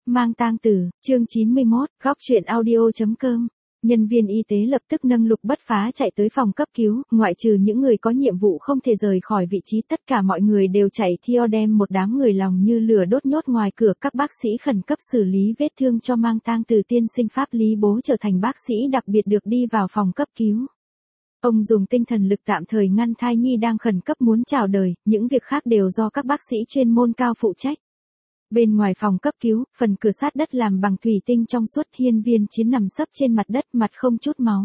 Mang tang tử, chương 91, góc truyện audio.com. Nhân viên y tế lập tức nâng Lục Bất Phá chạy tới phòng cấp cứu, ngoại trừ những người có nhiệm vụ không thể rời khỏi vị trí, tất cả mọi người đều chạy theo đem một đám người lòng như lửa đốt nhốt ngoài cửa. Các bác sĩ khẩn cấp xử lý vết thương cho Mang tang tử tiên sinh. Pháp Lý Bố trở thành bác sĩ đặc biệt được đi vào phòng cấp cứu. Ông dùng tinh thần lực tạm thời ngăn thai nhi đang khẩn cấp muốn chào đời, những việc khác đều do các bác sĩ chuyên môn cao phụ trách. Bên ngoài phòng cấp cứu, phần cửa sát đất làm bằng thủy tinh trong suốt, Hiên Viên Chiến nằm sấp trên mặt đất, mặt không chút máu.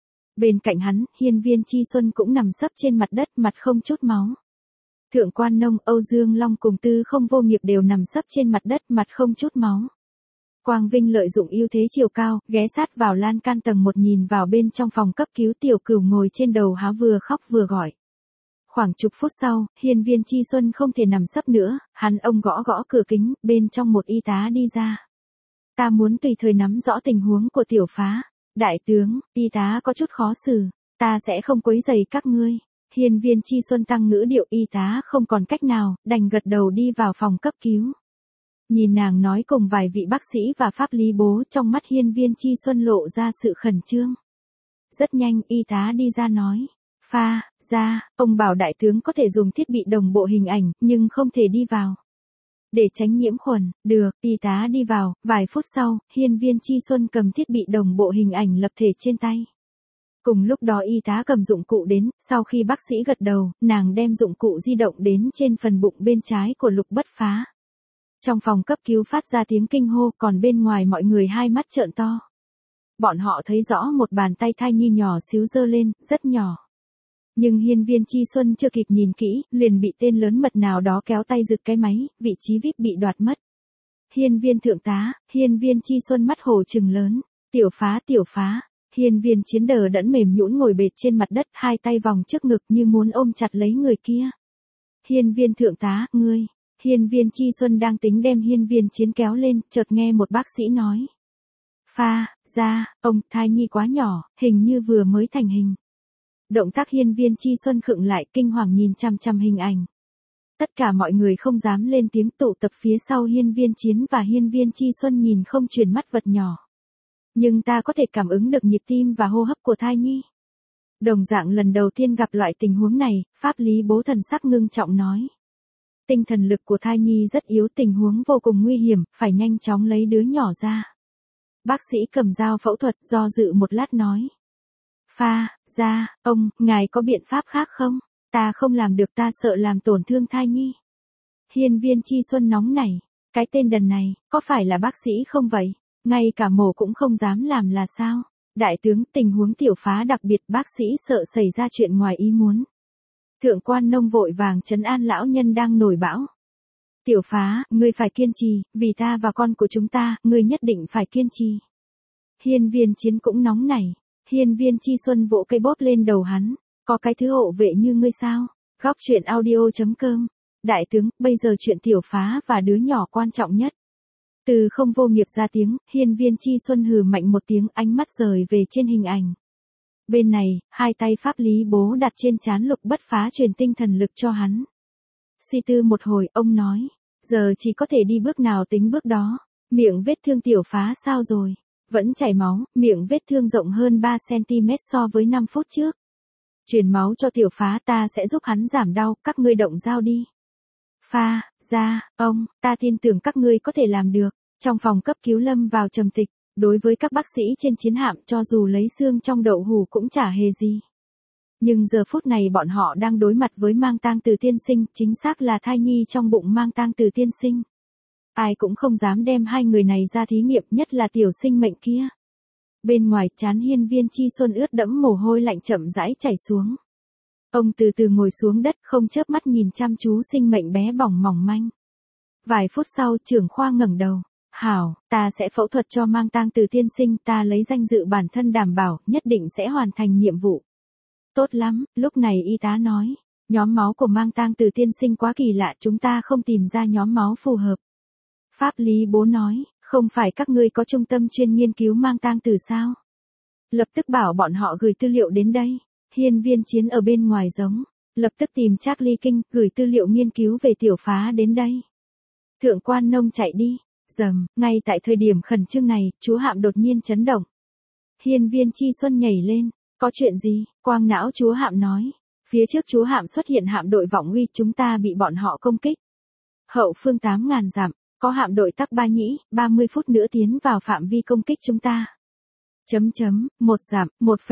Bên cạnh hắn, Hiên Viên Chi Xuân cũng nằm sấp trên mặt đất, mặt không chút máu. Thượng Quan Nông, Âu Dương Long cùng Tư Không Vô Nghiệp đều nằm sấp trên mặt đất, mặt không chút máu. Quang Vinh lợi dụng ưu thế chiều cao, ghé sát vào lan can tầng 1 nhìn vào bên trong phòng cấp cứu. Tiểu Cửu ngồi trên đầu há vừa khóc vừa gọi. Khoảng chục phút sau, Hiên Viên Chi Xuân không thể nằm sấp nữa, ông gõ gõ cửa kính, bên trong một y tá đi ra. Ta muốn tùy thời nắm rõ tình huống của Tiểu Phá. Đại tướng, y tá có chút khó xử, ta sẽ không quấy rầy các ngươi. Hiên Viên Chi Xuân tăng ngữ điệu, y tá không còn cách nào, đành gật đầu đi vào phòng cấp cứu. Nhìn nàng nói cùng vài vị bác sĩ và Pháp Lý Bố, trong mắt Hiên Viên Chi Xuân lộ ra sự khẩn trương. Rất nhanh, y tá đi ra nói. Pha, ra, ông bảo đại tướng có thể dùng thiết bị đồng bộ hình ảnh, nhưng không thể đi vào. Để tránh nhiễm khuẩn, được, y tá đi vào, vài phút sau, Hiên Viên Chi Xuân cầm thiết bị đồng bộ hình ảnh lập thể trên tay. Cùng lúc đó y tá cầm dụng cụ đến, sau khi bác sĩ gật đầu, nàng đem dụng cụ di động đến trên phần bụng bên trái của Lục Bất Phá. Trong phòng cấp cứu phát ra tiếng kinh hô, còn bên ngoài mọi người hai mắt trợn to. Bọn họ thấy rõ một bàn tay thai nhi nhỏ xíu giơ lên, rất nhỏ. Nhưng Hiên Viên Chi Xuân chưa kịp nhìn kỹ, liền bị tên lớn mật nào đó kéo tay giật cái máy, vị trí VIP bị đoạt mất. Hiên Viên thượng tá, Hiên Viên Chi Xuân mắt hổ trừng lớn. Tiểu Phá. Hiên Viên Chiến đờ đẫn mềm nhũn ngồi bệt trên mặt đất, hai tay vòng trước ngực như muốn ôm chặt lấy người kia. Hiên Viên thượng tá, ngươi. Hiên Viên Chi Xuân đang tính đem Hiên Viên Chiến kéo lên, chợt nghe một bác sĩ nói. Pha, ra, ông, thai nhi quá nhỏ, hình như vừa mới thành hình. Động tác Hiên Viên Chi Xuân khựng lại, kinh hoàng nhìn chằm chằm hình ảnh. Tất cả mọi người không dám lên tiếng, tụ tập phía sau Hiên Viên Chiến và Hiên Viên Chi Xuân nhìn không chuyển mắt vật nhỏ. Nhưng ta có thể cảm ứng được nhịp tim và hô hấp của thai nhi. Đồng dạng lần đầu tiên gặp loại tình huống này, Pháp Lý Bố thần sắc ngưng trọng nói. Tinh thần lực của thai nhi rất yếu, tình huống vô cùng nguy hiểm, phải nhanh chóng lấy đứa nhỏ ra. Bác sĩ cầm dao phẫu thuật do dự một lát nói. Pha, ra, ông, ngài có biện pháp khác không? Ta không làm được, ta sợ làm tổn thương thai nhi. Hiên Viên Chi Xuân nóng nảy, cái tên đần này, có phải là bác sĩ không vậy? Ngay cả mổ cũng không dám làm là sao? Đại tướng, tình huống Tiểu Phá đặc biệt, bác sĩ sợ xảy ra chuyện ngoài ý muốn. Thượng Quan Nông vội vàng trấn an lão nhân đang nổi bão. Tiểu Phá, ngươi phải kiên trì, vì ta và con của chúng ta, ngươi nhất định phải kiên trì. Hiên Viên Chiến cũng nóng nảy. Hiên Viên Chi Xuân vỗ cây bóp lên đầu hắn. Có cái thứ hộ vệ như ngươi sao? Góc truyện audio.com. Đại tướng, bây giờ chuyện Tiểu Phá và đứa nhỏ quan trọng nhất. Từ Không Vô Nghiệp ra tiếng, Hiên Viên Chi Xuân hừ mạnh một tiếng, ánh mắt rời về trên hình ảnh. Bên này, hai tay Pháp Lý Bố đặt trên trán Lục Bất Phá truyền tinh thần lực cho hắn. Suy tư một hồi, ông nói. Giờ chỉ có thể đi bước nào tính bước đó. Miệng vết thương Tiểu Phá sao rồi? Vẫn chảy máu, miệng vết thương rộng hơn 3 cm so với 5 phút trước. Truyền máu cho Tiểu Phá, ta sẽ giúp hắn giảm đau, các ngươi động dao đi. Pha, ra, ông, ta tin tưởng các ngươi có thể làm được. Trong phòng cấp cứu lâm vào trầm tịch, đối với các bác sĩ trên chiến hạm cho dù lấy xương trong đậu hủ cũng chả hề gì. Nhưng giờ phút này bọn họ đang đối mặt với Mang tang tử tiên sinh, chính xác là thai nhi trong bụng Mang tang tử tiên sinh. Ai cũng không dám đem hai người này ra thí nghiệm, nhất là tiểu sinh mệnh kia. Bên ngoài, trán Hiên Viên Chi Xuân ướt đẫm mồ hôi lạnh chậm rãi chảy xuống. Ông từ từ ngồi xuống đất, không chớp mắt nhìn chăm chú sinh mệnh bé bỏng mỏng manh. Vài phút sau, trưởng khoa ngẩng đầu. Hảo, ta sẽ phẫu thuật cho Mang tang tử tiên sinh, ta lấy danh dự bản thân đảm bảo, nhất định sẽ hoàn thành nhiệm vụ. Tốt lắm, lúc này y tá nói. Nhóm máu của Mang tang tử tiên sinh quá kỳ lạ, chúng ta không tìm ra nhóm máu phù hợp. Pháp Lý Bố nói, không phải các ngươi có trung tâm chuyên nghiên cứu Mang tang tử sao? Lập tức bảo bọn họ gửi tư liệu đến đây. Hiên Viên Chiến ở bên ngoài giống. Lập tức tìm Charlie King, gửi tư liệu nghiên cứu về Tiểu Phá đến đây. Thượng Quan Nông chạy đi. Rầm, ngay tại thời điểm khẩn trương này, chúa hạm đột nhiên chấn động. Hiên Viên Chi Xuân nhảy lên, có chuyện gì? Quang não chúa hạm nói. Phía trước chúa hạm xuất hiện hạm đội Vọng Uy, chúng ta bị bọn họ công kích. Hậu phương 8.000 dặm, có hạm đội Tắc Ba Nhĩ, 30 phút nữa tiến vào phạm vi công kích chúng ta. Một dặm,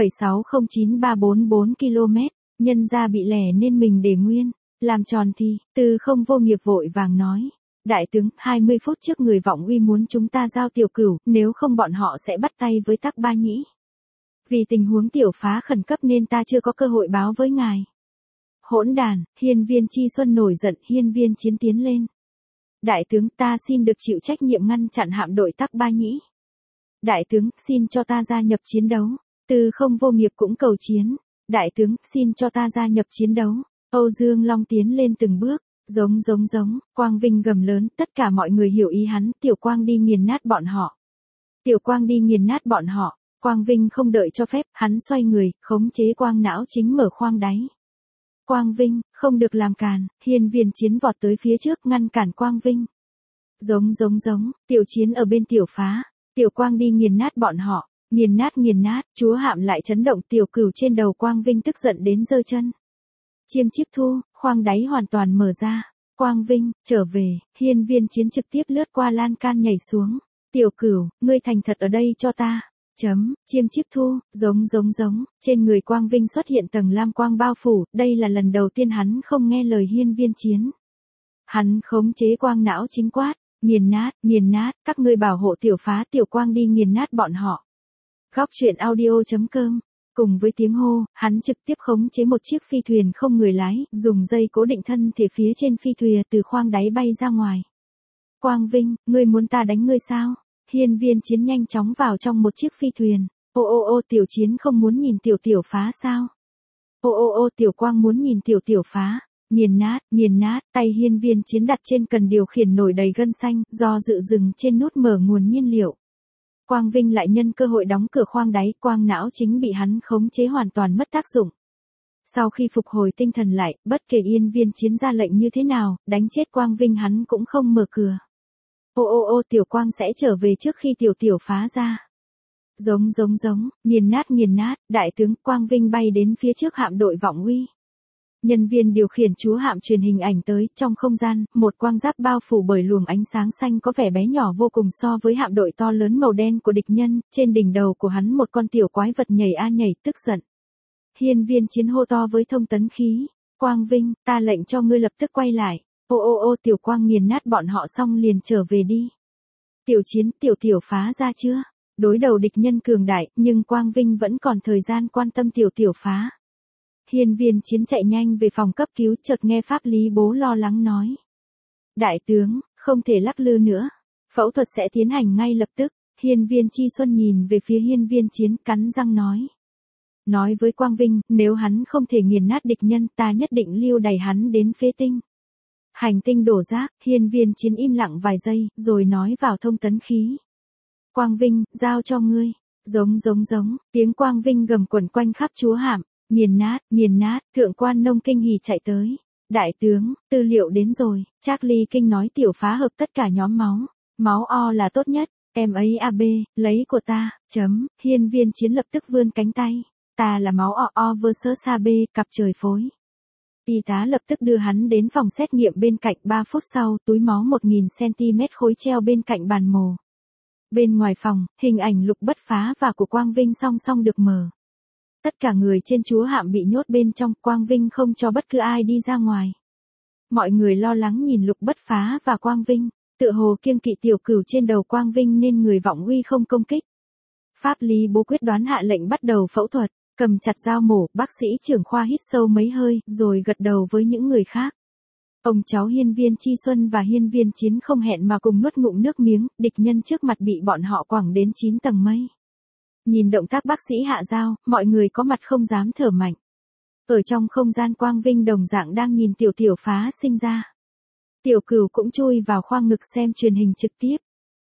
1,609344 km, nhân ra bị lẻ nên mình để nguyên, làm tròn thì, Từ Không Vô Nghiệp vội vàng nói. Đại tướng, 20 phút trước người Vọng Uy muốn chúng ta giao Tiểu Cửu, nếu không bọn họ sẽ bắt tay với Tắc Ba Nhĩ. Vì tình huống tiểu phá khẩn cấp nên ta chưa có cơ hội báo với ngài. Hỗn đàn, Hiên Viên Chi Xuân nổi giận, Hiên Viên Chiến tiến lên. Đại tướng, ta xin được chịu trách nhiệm ngăn chặn hạm đội Tắc Ba Nhĩ. Đại tướng, xin cho ta gia nhập chiến đấu. Từ Không Vô Nghiệp cũng cầu chiến. Đại tướng, xin cho ta gia nhập chiến đấu. Âu Dương Long tiến lên từng bước. Giống, Quang Vinh gầm lớn, tất cả mọi người hiểu ý hắn, Tiểu Quang đi nghiền nát bọn họ. Tiểu Quang đi nghiền nát bọn họ. Quang Vinh không đợi cho phép, hắn xoay người, khống chế quang não chính mở khoang đáy. Quang Vinh, không được làm càn, Hiên Viên Chiến vọt tới phía trước ngăn cản Quang Vinh. Giống, Tiểu Chiến ở bên Tiểu Phá, Tiểu Quang đi nghiền nát bọn họ, nghiền nát, chúa hạm lại chấn động, Tiểu Cửu trên đầu Quang Vinh tức giận đến giơ chân. Chiêm Chiếp Thu, khoang đáy hoàn toàn mở ra, Quang Vinh, trở về, Hiên Viên Chiến trực tiếp lướt qua lan can nhảy xuống. Tiểu Cửu, ngươi thành thật ở đây cho ta. Chiêm Chiếp Thu, giống, trên người Quang Vinh xuất hiện tầng lam quang bao phủ, đây là lần đầu tiên hắn không nghe lời Hiên Viên Chiến. Hắn khống chế quang não chính quát, nghiền nát, các ngươi bảo hộ Tiểu Phá, Tiểu Quang đi nghiền nát bọn họ. Góc truyện audio.com, cùng với tiếng hô, hắn trực tiếp khống chế một chiếc phi thuyền không người lái, dùng dây cố định thân thể phía trên phi thuyền từ khoang đáy bay ra ngoài. Quang Vinh, ngươi muốn ta đánh ngươi sao? Hiên Viên Chiến nhanh chóng vào trong một chiếc phi thuyền. Ô, Tiểu Chiến không muốn nhìn Tiểu Phá sao? Ô, Tiểu Quang muốn nhìn Tiểu Phá. Nghiền nát, tay Hiên Viên Chiến đặt trên cần điều khiển nổi đầy gân xanh, do dự dừng trên nút mở nguồn nhiên liệu. Quang Vinh lại nhân cơ hội đóng cửa khoang đáy, quang não chính bị hắn khống chế hoàn toàn mất tác dụng. Sau khi phục hồi tinh thần lại, bất kể Hiên Viên Chiến ra lệnh như thế nào, đánh chết Quang Vinh hắn cũng không mở cửa. Ô, Tiểu Quang sẽ trở về trước khi Tiểu Phá ra. Giống, nghiền nát, đại tướng Quang Vinh bay đến phía trước hạm đội Vọng Uy. Nhân viên điều khiển chúa hạm truyền hình ảnh tới, trong không gian, một quang giáp bao phủ bởi luồng ánh sáng xanh có vẻ bé nhỏ vô cùng so với hạm đội to lớn màu đen của địch nhân, trên đỉnh đầu của hắn một con tiểu quái vật nhảy tức giận. Hiên Viên Chiến hô to với thông tấn khí, Quang Vinh, ta lệnh cho ngươi lập tức quay lại. Ô, Tiểu Quang nghiền nát bọn họ xong liền trở về đi. Tiểu Chiến, Tiểu Phá ra chưa? Đối đầu địch nhân cường đại, nhưng Quang Vinh vẫn còn thời gian quan tâm Tiểu Phá. Hiên Viên Chiến chạy nhanh về phòng cấp cứu, chợt nghe Pháp Lý Bố lo lắng nói. Đại tướng, không thể lắc lư nữa. Phẫu thuật sẽ tiến hành ngay lập tức. Hiên Viên Chi Xuân nhìn về phía Hiên Viên Chiến, cắn răng nói. Nói với Quang Vinh, nếu hắn không thể nghiền nát địch nhân, ta nhất định lưu đày hắn đến phế tinh. Hành tinh đổ rác, Hiên Viên Chiến im lặng vài giây, rồi nói vào thông tấn khí. Quang Vinh, giao cho ngươi. Giống, tiếng Quang Vinh gầm quẩn quanh khắp chúa hạm. Nghiền nát, thượng quan Nông kinh hỉ chạy tới. Đại tướng, tư liệu đến rồi, Charlie Kinh nói Tiểu Phá hợp tất cả nhóm máu. Máu O là tốt nhất, em ấy AB, lấy của ta, Hiên Viên Chiến lập tức vươn cánh tay. Ta là máu O vs AB, cặp trời phối. Y tá lập tức đưa hắn đến phòng xét nghiệm bên cạnh, 3 phút sau, túi máu 1000cm khối treo bên cạnh bàn mổ. Bên ngoài phòng, hình ảnh Lục Bất Phá và của Quang Vinh song song được mở. Tất cả người trên chúa hạm bị nhốt bên trong, Quang Vinh không cho bất cứ ai đi ra ngoài. Mọi người lo lắng nhìn Lục Bất Phá và Quang Vinh, tựa hồ kiêng kỵ Tiểu Cửu trên đầu Quang Vinh nên người Vọng Uy không công kích. Pháp Lý Bố quyết đoán hạ lệnh bắt đầu phẫu thuật, cầm chặt dao mổ, bác sĩ trưởng khoa hít sâu mấy hơi, rồi gật đầu với những người khác. Ông cháu Hiên Viên Chi Xuân và Hiên Viên Chiến không hẹn mà cùng nuốt ngụm nước miếng, địch nhân trước mặt bị bọn họ quẳng đến 9 tầng mây. Nhìn động tác bác sĩ hạ dao, mọi người có mặt không dám thở mạnh. Ở trong không gian Quang Vinh đồng dạng đang nhìn Tiểu Phá sinh ra. Tiểu Cửu cũng chui vào khoang ngực xem truyền hình trực tiếp.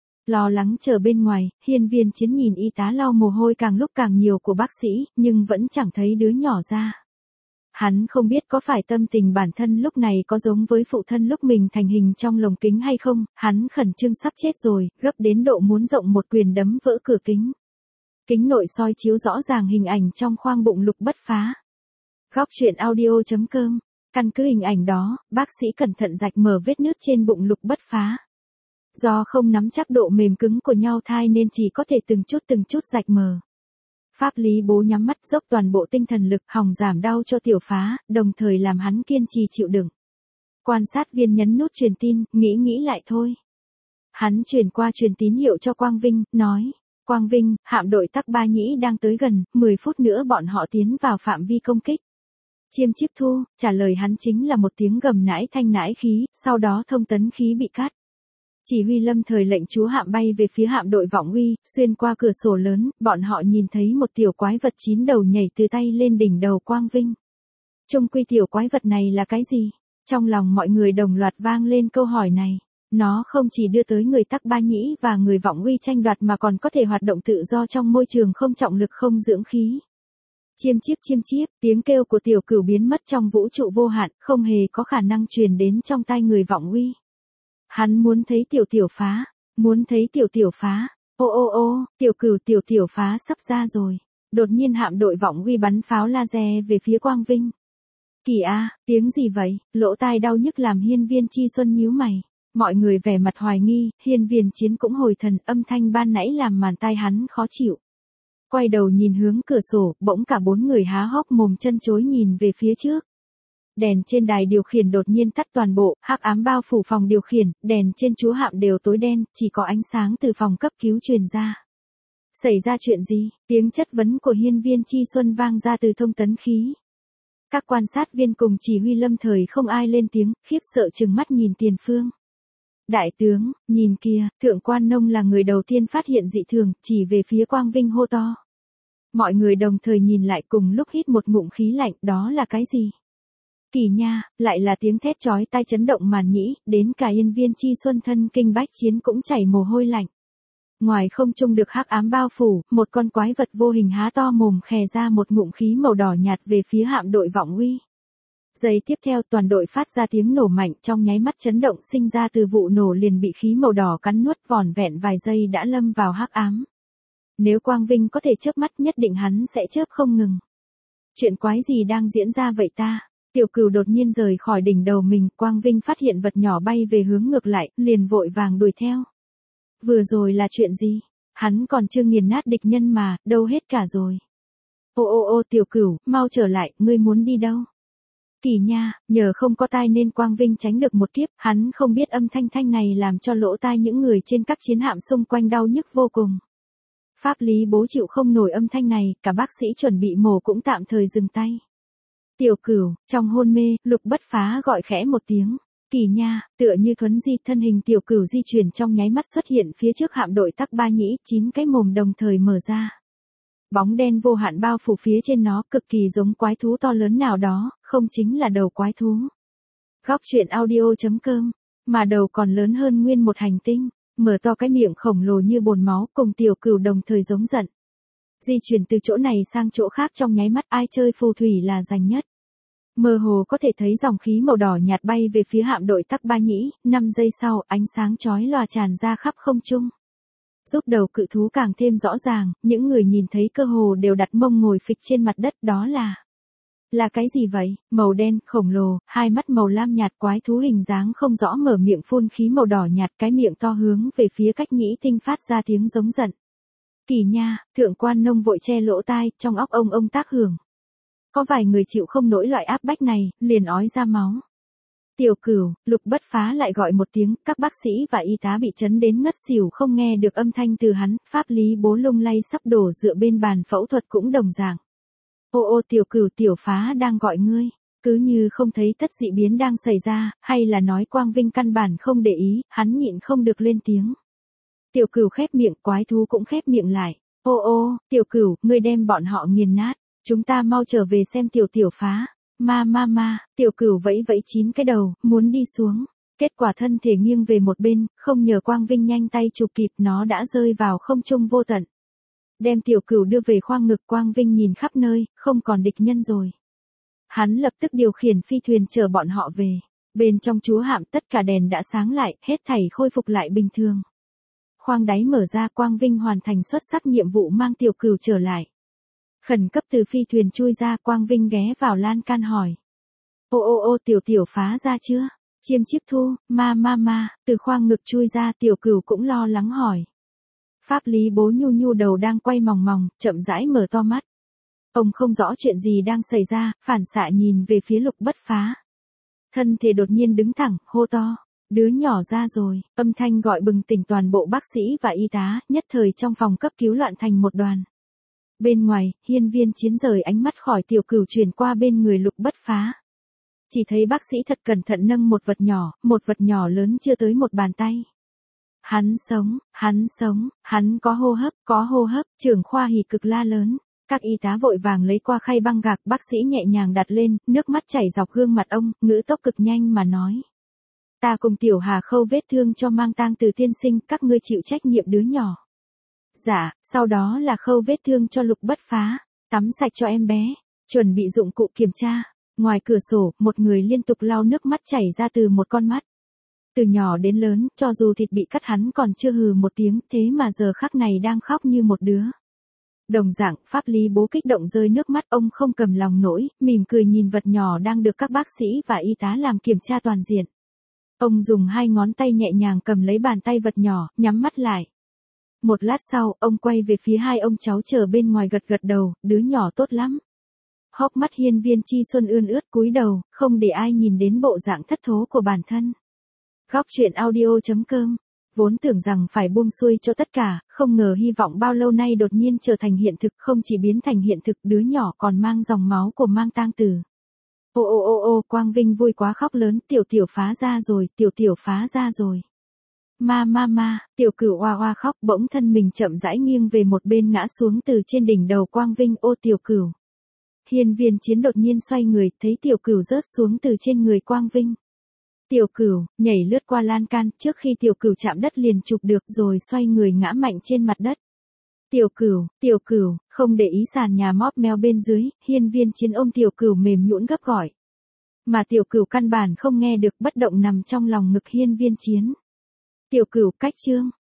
Lo lắng chờ bên ngoài, Hiên Viên Chiến nhìn y tá lau mồ hôi càng lúc càng nhiều của bác sĩ, nhưng vẫn chẳng thấy đứa nhỏ ra. Hắn không biết có phải tâm tình bản thân lúc này có giống với phụ thân lúc mình thành hình trong lồng kính hay không, hắn khẩn trương sắp chết rồi, gấp đến độ muốn rộng một quyền đấm vỡ cửa kính. Kính nội soi chiếu rõ ràng hình ảnh trong khoang bụng Lục Bất Phá. Góc truyện audio.com. Căn cứ hình ảnh đó, bác sĩ cẩn thận rạch mở vết nứt trên bụng Lục Bất Phá. Do không nắm chắc độ mềm cứng của nhau thai nên chỉ có thể từng chút rạch mở. Pháp lý bố nhắm mắt dốc toàn bộ tinh thần lực hòng giảm đau cho Tiểu Phá, đồng thời làm hắn kiên trì chịu đựng. Quan sát viên nhấn nút truyền tin, nghĩ lại thôi. Hắn truyền qua truyền tín hiệu cho Quang Vinh, nói, Quang Vinh, hạm đội Tắc Ba Nhĩ đang tới gần, 10 phút nữa bọn họ tiến vào phạm vi công kích. Chiêm Chiếp Thu, trả lời hắn chính là một tiếng gầm nãi thanh nãi khí, sau đó thông tấn khí bị cắt. Chỉ huy lâm thời lệnh chúa hạm bay về phía hạm đội Vọng Uy, xuyên qua cửa sổ lớn, bọn họ nhìn thấy một tiểu quái vật 9 đầu nhảy từ tay lên đỉnh đầu Quang Vinh. Trung quy tiểu quái vật này là cái gì? Trong lòng mọi người đồng loạt vang lên câu hỏi này. Nó không chỉ đưa tới người Tắc Ba Nhĩ và người Vọng Uy tranh đoạt mà còn có thể hoạt động tự do trong môi trường không trọng lực không dưỡng khí. Chiêm chiếp, tiếng kêu của tiểu cửu biến mất trong vũ trụ vô hạn, không hề có khả năng truyền đến trong tai người Vọng Uy. Hắn muốn thấy tiểu phá, tiểu phá, ô, tiểu phá sắp ra rồi. Đột nhiên hạm đội Vọng Uy bắn pháo laser về phía Quang Vinh. Kỳ a, tiếng gì vậy? Lỗ tai đau nhức làm Hiên Viên Chi Xuân nhíu mày. Mọi người vẻ mặt hoài nghi, Hiên Viên Chiến cũng hồi thần, âm thanh ban nãy làm màn tai hắn khó chịu. Quay đầu nhìn hướng cửa sổ, bỗng cả 4 người há hốc mồm chân chối nhìn về phía trước. Đèn trên đài điều khiển đột nhiên tắt toàn bộ, hắc ám bao phủ phòng điều khiển, đèn trên chúa hạm đều tối đen, chỉ có ánh sáng từ phòng cấp cứu truyền ra. Xảy ra chuyện gì? Tiếng chất vấn của Hiên Viên Chi Xuân vang ra từ thông tấn khí. Các quan sát viên cùng chỉ huy lâm thời không ai lên tiếng, khiếp sợ trừng mắt nhìn tiền phương. Đại tướng, nhìn kìa, Thượng Quan Nông là người đầu tiên phát hiện dị thường, chỉ về phía Quang Vinh hô to. Mọi người đồng thời nhìn lại cùng lúc hít một ngụm khí lạnh, đó là cái gì? Kỳ nha, lại là tiếng thét chói tai chấn động màn nhĩ, đến cả Hiên Viên Chi Xuân thân kinh bách chiến cũng chảy mồ hôi lạnh. Ngoài không trung được hắc ám bao phủ, một con quái vật vô hình há to mồm khè ra một ngụm khí màu đỏ nhạt về phía hạm đội Vọng Uy. Giây tiếp theo toàn đội phát ra tiếng nổ mạnh, trong nháy mắt chấn động sinh ra từ vụ nổ liền bị khí màu đỏ cắn nuốt, vỏn vẹn vài giây đã lâm vào hắc ám. Nếu Quang Vinh có thể chớp mắt nhất định hắn sẽ chớp không ngừng. Chuyện quái gì đang diễn ra vậy ta? Tiểu Cửu đột nhiên rời khỏi đỉnh đầu mình, Quang Vinh phát hiện vật nhỏ bay về hướng ngược lại, liền vội vàng đuổi theo. Vừa rồi là chuyện gì? Hắn còn chưa nghiền nát địch nhân mà, đâu hết cả rồi. Ô, Tiểu Cửu, mau trở lại, ngươi muốn đi đâu? Kỳ nha, nhờ không có tai nên Quang Vinh tránh được một kiếp, hắn không biết âm thanh này làm cho lỗ tai những người trên các chiến hạm xung quanh đau nhức vô cùng. Pháp lý bố chịu không nổi âm thanh này, cả bác sĩ chuẩn bị mổ cũng tạm thời dừng tay. Tiểu Cửu, trong hôn mê, Lục Bất Phá gọi khẽ một tiếng. Kỳ nha, tựa như thuấn di, thân hình Tiểu Cửu di chuyển trong nháy mắt xuất hiện phía trước hạm đội Tắc Ba Nhĩ, 9 cái mồm đồng thời mở ra. Bóng đen vô hạn bao phủ phía trên nó, cực kỳ giống quái thú to lớn nào đó, không chính là đầu quái thú. Góc truyện audio.com, mà đầu còn lớn hơn nguyên một hành tinh, mở to cái miệng khổng lồ như bồn máu, cùng Tiểu Cửu đồng thời giống giận. Di chuyển từ chỗ này sang chỗ khác trong nháy mắt, ai chơi phù thủy là giành nhất. Mơ hồ có thể thấy dòng khí màu đỏ nhạt bay về phía hạm đội Tắc Ba Nhĩ, 5 giây sau, ánh sáng chói lòa tràn ra khắp không trung. Giúp đầu cự thú càng thêm rõ ràng, những người nhìn thấy cơ hồ đều đặt mông ngồi phịch trên mặt đất, đó là cái gì vậy? Màu đen, khổng lồ, hai mắt màu lam nhạt, quái thú hình dáng không rõ mở miệng phun khí màu đỏ nhạt, cái miệng to hướng về phía Cách Nhĩ Tinh phát ra tiếng giống giận. Kỳ nha, Thượng Quan Nông vội che lỗ tai, trong óc ông tác hưởng. Có vài người chịu không nổi loại áp bách này, liền ói ra máu. Tiểu Cửu, Lục Bất Phá lại gọi một tiếng, các bác sĩ và y tá bị chấn đến ngất xỉu không nghe được âm thanh từ hắn, pháp lý bố lung lay sắp đổ dựa bên bàn phẫu thuật cũng đồng dạng. Ô, Tiểu Cửu, Tiểu Phá đang gọi ngươi, cứ như không thấy tất dị biến đang xảy ra, hay là nói Quang Vinh căn bản không để ý, hắn nhịn không được lên tiếng. Tiểu Cửu khép miệng, quái thú cũng khép miệng lại. Ô, Tiểu Cửu, ngươi đem bọn họ nghiền nát, chúng ta mau trở về xem Tiểu Phá. Ma, Tiểu Cửu vẫy 9 cái đầu, muốn đi xuống. Kết quả thân thể nghiêng về một bên, không nhờ Quang Vinh nhanh tay chụp kịp, nó đã rơi vào không trung vô tận. Đem Tiểu Cửu đưa về khoang ngực, Quang Vinh nhìn khắp nơi, không còn địch nhân rồi. Hắn lập tức điều khiển phi thuyền chờ bọn họ về. Bên trong chúa hạm tất cả đèn đã sáng lại, hết thảy khôi phục lại bình thường. Khoang đáy mở ra, Quang Vinh hoàn thành xuất sắc nhiệm vụ mang Tiểu Cửu trở lại. Khẩn cấp từ phi thuyền chui ra, Quang Vinh ghé vào lan can hỏi. Ô, Tiểu phá ra chưa? Chiêm Chiếp Thu, ma, từ khoang ngực chui ra, Tiểu Cửu cũng lo lắng hỏi. Pháp lý bố nhu đầu đang quay mòng mòng, chậm rãi mở to mắt. Ông không rõ chuyện gì đang xảy ra, phản xạ nhìn về phía Lục Bất Phá. Thân thể đột nhiên đứng thẳng, hô to. Đứa nhỏ ra rồi, âm thanh gọi bừng tỉnh toàn bộ bác sĩ và y tá, nhất thời trong phòng cấp cứu loạn thành một đoàn. Bên ngoài, Hiên Viên Chiến rời ánh mắt khỏi Tiểu Cửu chuyển qua bên người Lục Bất Phá. Chỉ thấy bác sĩ thật cẩn thận nâng một vật nhỏ lớn chưa tới một bàn tay. Hắn sống, hắn có hô hấp, trưởng khoa hỉ cực la lớn. Các y tá vội vàng lấy qua khay băng gạc, bác sĩ nhẹ nhàng đặt lên, nước mắt chảy dọc gương mặt ông, ngữ tốc cực nhanh mà nói. Ta cùng Tiểu Hà khâu vết thương cho mang tang Từ tiên sinh, các ngươi chịu trách nhiệm đứa nhỏ. Dạ, sau đó là khâu vết thương cho Lục Bất Phá, tắm sạch cho em bé, chuẩn bị dụng cụ kiểm tra. Ngoài cửa sổ, một người liên tục lau nước mắt chảy ra từ một con mắt. Từ nhỏ đến lớn, cho dù thịt bị cắt hắn còn chưa hừ một tiếng, thế mà giờ khắc này đang khóc như một đứa. Đồng dạng, pháp lý bố kích động rơi nước mắt, ông không cầm lòng nổi, mỉm cười nhìn vật nhỏ đang được các bác sĩ và y tá làm kiểm tra toàn diện. Ông dùng hai ngón tay nhẹ nhàng cầm lấy bàn tay vật nhỏ, nhắm mắt lại. Một lát sau, ông quay về phía hai ông cháu chờ bên ngoài gật đầu, đứa nhỏ tốt lắm. Hốc mắt Hiên Viên Chi Xuân ươn ướt cúi đầu, không để ai nhìn đến bộ dạng thất thố của bản thân. Góc truyện audio.com. Vốn tưởng rằng phải buông xuôi cho tất cả, không ngờ hy vọng bao lâu nay đột nhiên trở thành hiện thực, không chỉ biến thành hiện thực, đứa nhỏ còn mang dòng máu của mang tang Từ. Ô, Quang Vinh vui quá khóc lớn, Tiểu phá ra rồi, Tiểu phá ra rồi. Ma, Tiểu Cửu oa khóc, bỗng thân mình chậm rãi nghiêng về một bên ngã xuống từ trên đỉnh đầu Quang Vinh, ô Tiểu Cửu. Hiên Viên Chiến đột nhiên xoay người, thấy Tiểu Cửu rớt xuống từ trên người Quang Vinh. Tiểu Cửu, nhảy lướt qua lan can, trước khi Tiểu Cửu chạm đất liền chụp được rồi xoay người ngã mạnh trên mặt đất. Tiểu Cửu, không để ý sàn nhà móp meo bên dưới, Hiên Viên Chiến ôm Tiểu Cửu mềm nhũn gấp gọi. Mà Tiểu Cửu căn bản không nghe được, bất động nằm trong lòng ngực Hiên Viên Chiến. Tiểu Cửu, cách chương.